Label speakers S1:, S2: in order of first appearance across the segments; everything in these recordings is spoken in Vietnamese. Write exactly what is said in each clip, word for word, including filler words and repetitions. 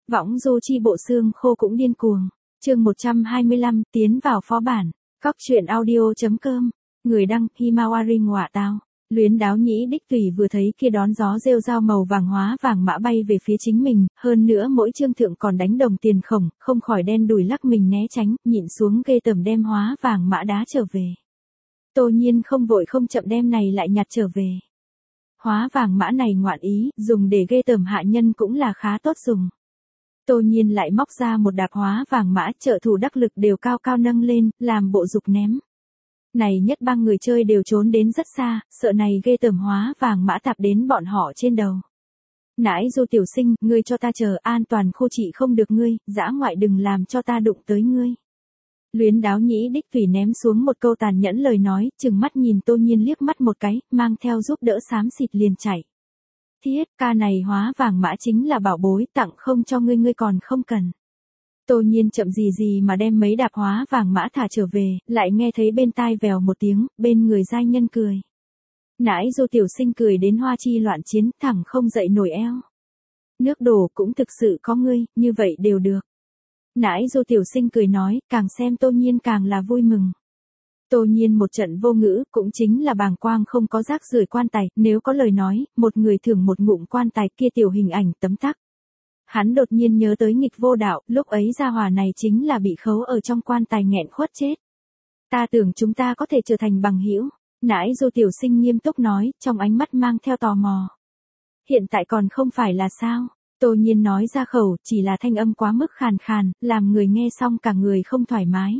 S1: Võng du chi bộ xương khô cũng điên cuồng. Chương một trăm hai mươi lăm, tiến vào phó bản. Cóc truyện audio.com. Người đăng, Himawari ngọa tao. Luyến đáo nhĩ đích tùy vừa thấy kia đón gió rêu rao màu vàng hóa vàng mã bay về phía chính mình, hơn nữa mỗi trương thượng còn đánh đồng tiền khổng, không khỏi đen đùi lắc mình né tránh, nhịn xuống ghê tởm đem hóa vàng mã đá trở về. Tô Nhiên không vội không chậm đem này lại nhặt trở về. Hóa vàng mã này ngoạn ý, dùng để ghê tởm hạ nhân cũng là khá tốt dùng. Tô Nhiên lại móc ra một đạp hóa vàng mã, trợ thủ đắc lực đều cao cao nâng lên, làm bộ dục ném. Này nhất bang người chơi đều trốn đến rất xa, sợ này ghê tởm hóa vàng mã tạp đến bọn họ trên đầu. Nãi Du tiểu sinh, ngươi cho ta chờ, an toàn khu trị không được ngươi, dã ngoại đừng làm cho ta đụng tới ngươi. Luyến đáo nhĩ đích tùy ném xuống một câu tàn nhẫn lời nói, chừng mắt nhìn Tô Nhiên liếc mắt một cái, mang theo giúp đỡ xám xịt liền chạy. Thiết, ca này hóa vàng mã chính là bảo bối, tặng không cho ngươi ngươi còn không cần. Tô Nhiên chậm gì gì mà đem mấy đạp hóa vàng mã thả trở về, lại nghe thấy bên tai vèo một tiếng, bên người giai nhân cười. Nãi Du tiểu sinh cười đến hoa chi loạn chiến, thẳng không dậy nổi eo. Nước đổ cũng thực sự có ngươi, như vậy đều được. Nãi Du tiểu sinh cười nói, càng xem Tô Nhiên càng là vui mừng. Tô Nhiên một trận vô ngữ, cũng chính là bàng quang không có rác rưởi quan tài, nếu có lời nói, một người thưởng một ngụm quan tài kia tiểu hình ảnh tấm tắc. Hắn đột nhiên nhớ tới nghịch vô đạo, lúc ấy gia hỏa này chính là bị khấu ở trong quan tài nghẹn khuất chết. Ta tưởng chúng ta có thể trở thành bằng hữu. Nãi Du tiểu sinh nghiêm túc nói, trong ánh mắt mang theo tò mò. Hiện tại còn không phải là sao? Tô Nhiên nói ra khẩu, chỉ là thanh âm quá mức khàn khàn, làm người nghe xong cả người không thoải mái.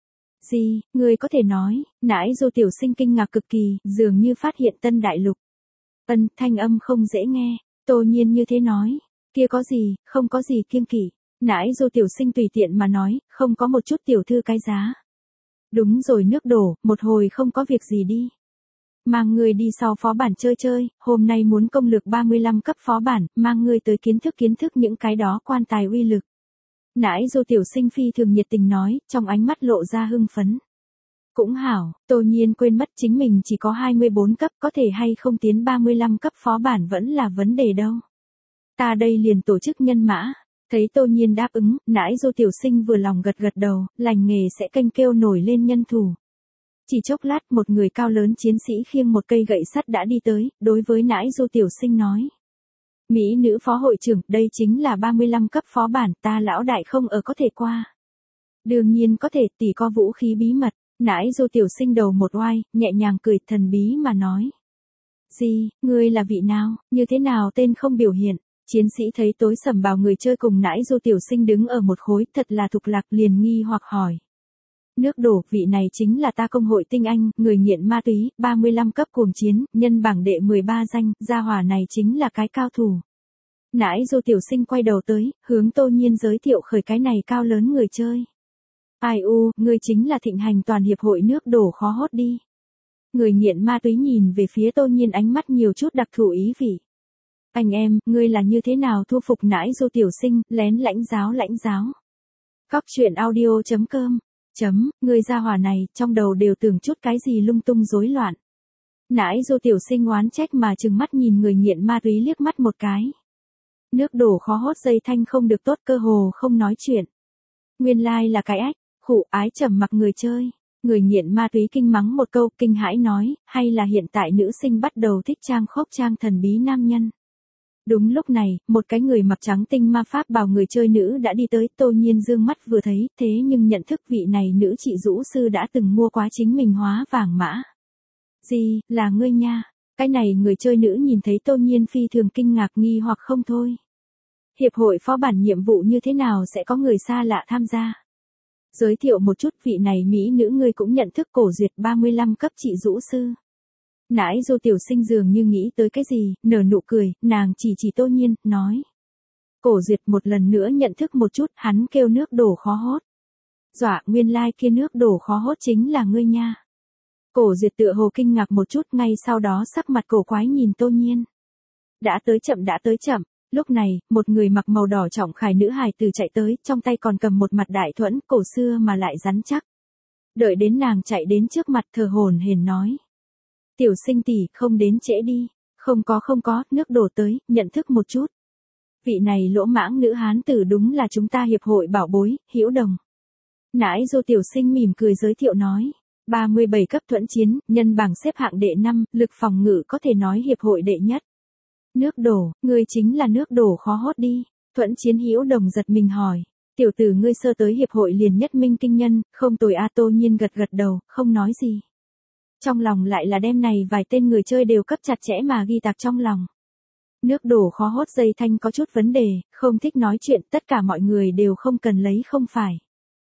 S1: Gì, người có thể nói, nãi Du tiểu sinh kinh ngạc cực kỳ, dường như phát hiện tân đại lục. Ân, thanh âm không dễ nghe, Tô Nhiên như thế nói. Kia có gì, không có gì kiêng kỵ. Nãi Du tiểu sinh tùy tiện mà nói, không có một chút tiểu thư cái giá. Đúng rồi, nước đổ, một hồi không có việc gì đi. Mang người đi sau phó bản chơi chơi, hôm nay muốn công lược ba mươi lăm cấp phó bản, mang người tới kiến thức kiến thức những cái đó quan tài uy lực. Nãi Du tiểu sinh phi thường nhiệt tình nói, trong ánh mắt lộ ra hưng phấn. Cũng hảo, Tô Nhiên quên mất chính mình chỉ có hai mươi bốn cấp, có thể hay không tiến ba mươi lăm cấp phó bản vẫn là vấn đề đâu. Ta đây liền tổ chức nhân mã. Thấy Tô Nhiên đáp ứng, nãi Du tiểu sinh vừa lòng gật gật đầu, lành nghề sẽ kênh kêu nổi lên nhân thủ. Chỉ chốc lát một người cao lớn chiến sĩ khiêng một cây gậy sắt đã đi tới, đối với nãi Du tiểu sinh nói. Mỹ nữ phó hội trưởng, đây chính là ba mươi lăm cấp phó bản, ta lão đại không ở có thể qua. Đương nhiên có thể, tỷ có vũ khí bí mật, nãi Du tiểu sinh đầu một oai, nhẹ nhàng cười thần bí mà nói. Gì, ngươi là vị nào, như thế nào tên không biểu hiện. Chiến sĩ thấy tối sầm bào người chơi cùng nãi Du tiểu sinh đứng ở một khối, thật là thục lạc liền nghi hoặc hỏi. Nước đổ, vị này chính là ta công hội tinh anh, người nghiện ma túy, ba mươi lăm cấp cuồng chiến, nhân bảng đệ mười ba danh, gia hỏa này chính là cái cao thủ. Nãi Du tiểu sinh quay đầu tới, hướng Tô Nhiên giới thiệu khởi cái này cao lớn người chơi. Ai u, ngươi chính là thịnh hành toàn hiệp hội nước đổ khó hốt đi. Người nghiện ma túy nhìn về phía Tô Nhiên ánh mắt nhiều chút đặc thù ý vị. Anh em, ngươi là như thế nào thu phục nãi Du tiểu sinh, lén lãnh giáo lãnh giáo. Cóc truyện audio.com. Chấm, ngươi gia hỏa này, trong đầu đều tưởng chút cái gì lung tung rối loạn. Nãi Du tiểu sinh oán trách mà trừng mắt nhìn người nghiện ma túy liếc mắt một cái. Nước đổ khó hốt dây thanh không được tốt, cơ hồ không nói chuyện. Nguyên lai like là cái ách, khụ ái trầm mặc người chơi. Người nghiện ma túy kinh mắng một câu, kinh hãi nói, hay là hiện tại nữ sinh bắt đầu thích trang khốc trang thần bí nam nhân. Đúng lúc này, một cái người mặc trắng tinh ma pháp bào người chơi nữ đã đi tới, Tô Nhiên dương mắt vừa thấy, thế nhưng nhận thức vị này nữ chị rũ sư đã từng mua quá chính mình hóa vàng mã. Gì, là ngươi nha? Cái này người chơi nữ nhìn thấy Tô Nhiên phi thường kinh ngạc nghi hoặc không thôi. Hiệp hội phó bản nhiệm vụ như thế nào sẽ có người xa lạ tham gia? Giới thiệu một chút, vị này mỹ nữ ngươi cũng nhận thức cổ duyệt ba mươi lăm cấp chị rũ sư. Nãi Du tiểu sinh dường như nghĩ tới cái gì, nở nụ cười, nàng chỉ chỉ Tô Nhiên, nói. Cổ duyệt một lần nữa nhận thức một chút, hắn kêu nước đổ khó hốt. Dọa, nguyên lai like kia nước đổ khó hốt chính là ngươi nha. Cổ duyệt tựa hồ kinh ngạc một chút, ngay sau đó sắc mặt cổ quái nhìn Tô Nhiên. Đã tới chậm đã tới chậm, lúc này, một người mặc màu đỏ trọng khải nữ hài tử chạy tới, trong tay còn cầm một mặt đại thuẫn, cổ xưa mà lại rắn chắc. Đợi đến nàng chạy đến trước mặt thờ hồn hển nói. Tiểu sinh tỷ, không đến trễ đi. Không có không có, nước đổ tới, nhận thức một chút. Vị này lỗ mãng nữ hán tử đúng là chúng ta hiệp hội bảo bối, Hữu Đồng. Nãi Du tiểu sinh mỉm cười giới thiệu nói. ba mươi bảy cấp thuẫn chiến, nhân bảng xếp hạng đệ năm, lực phòng ngự có thể nói hiệp hội đệ nhất. Nước đổ, ngươi chính là nước đổ khó hốt đi. Thuẫn chiến Hữu Đồng giật mình hỏi. Tiểu tử ngươi sơ tới hiệp hội liền nhất minh kinh nhân, không tồi a. Tô Nhiên gật gật đầu, không nói gì. Trong lòng lại là đêm này vài tên người chơi đều cấp chặt chẽ mà ghi tạc trong lòng. Nước đổ khó hốt dây thanh có chút vấn đề, không thích nói chuyện, tất cả mọi người đều không cần lấy không phải.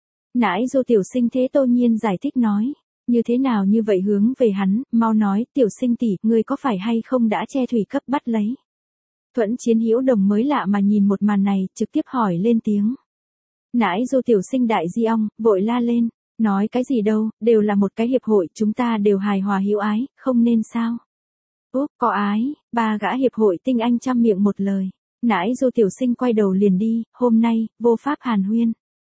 S1: Nãi Du tiểu sinh thế Tô Nhiên giải thích nói. Như thế nào như vậy hướng về hắn, mau nói, tiểu sinh tỷ, ngươi có phải hay không đã che thủy cấp bắt lấy. Thuẫn chiến Hữu Đồng mới lạ mà nhìn một màn này, trực tiếp hỏi lên tiếng. Nãi Du tiểu sinh đại di ong, vội la lên, nói cái gì đâu, đều là một cái hiệp hội, chúng ta đều hài hòa hữu ái, không nên sao. Úp, có ái, ba gã hiệp hội tinh anh trăm miệng một lời. Nãi Du tiểu sinh quay đầu liền đi, hôm nay, vô pháp hàn huyên.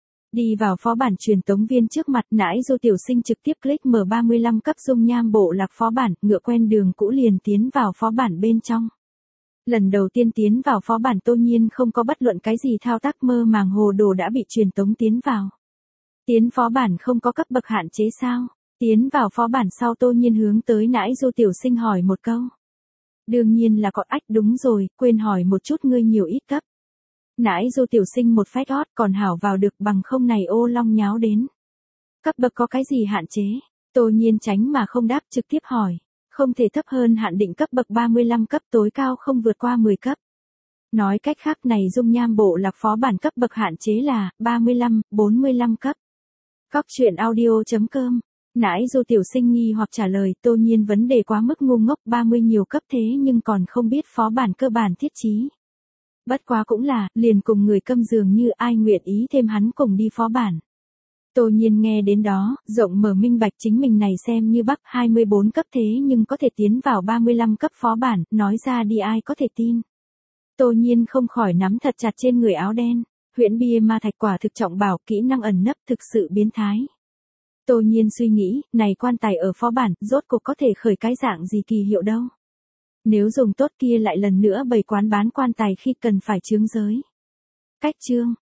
S1: Đi vào phó bản truyền tống viên trước mặt, Nãi Du tiểu sinh trực tiếp click M ba mươi lăm cấp dung nham bộ lạc phó bản, ngựa quen đường cũ liền tiến vào phó bản bên trong. Lần đầu tiên tiến vào phó bản Tô Nhiên không có bất luận cái gì thao tác, mơ màng hồ đồ đã bị truyền tống tiến vào. Tiến phó bản không có cấp bậc hạn chế sao? Tiến vào phó bản sau Tô Nhiên hướng tới Nãi Du tiểu sinh hỏi một câu. Đương nhiên là có ách, đúng rồi, quên hỏi một chút ngươi nhiều ít cấp. Nãi Du tiểu sinh một phách hót, còn hảo vào được, bằng không này ô long nháo đến. Cấp bậc có cái gì hạn chế? Tô Nhiên tránh mà không đáp, trực tiếp hỏi. Không thể thấp hơn hạn định cấp bậc ba mươi lăm cấp, tối cao không vượt qua mười cấp. Nói cách khác này dung nham bộ lạc phó bản cấp bậc hạn chế là ba mươi lăm, bốn mươi lăm cấp. Cóc truyện audio chấm com. Nãi Du tiểu sinh nghi hoặc trả lời, Tô Nhiên vấn đề quá mức ngu ngốc, ba mươi nhiều cấp thế nhưng còn không biết phó bản cơ bản thiết trí. Bất quá cũng là, liền cùng người câm dường như ai nguyện ý thêm hắn cùng đi phó bản. Tô Nhiên nghe đến đó, rộng mở minh bạch chính mình này xem như bắc hai mươi bốn cấp thế nhưng có thể tiến vào ba mươi lăm cấp phó bản, nói ra đi ai có thể tin. Tô Nhiên không khỏi nắm thật chặt trên người áo đen, huyễn bia ma thạch quả thực trọng bảo, kỹ năng ẩn nấp thực sự biến thái. Tô Nhiên suy nghĩ, này quan tài ở phó bản, rốt cuộc có thể khởi cái dạng gì kỳ hiệu đâu. Nếu dùng tốt kia lại lần nữa bày quán bán quan tài khi cần phải chướng giới. Cách chương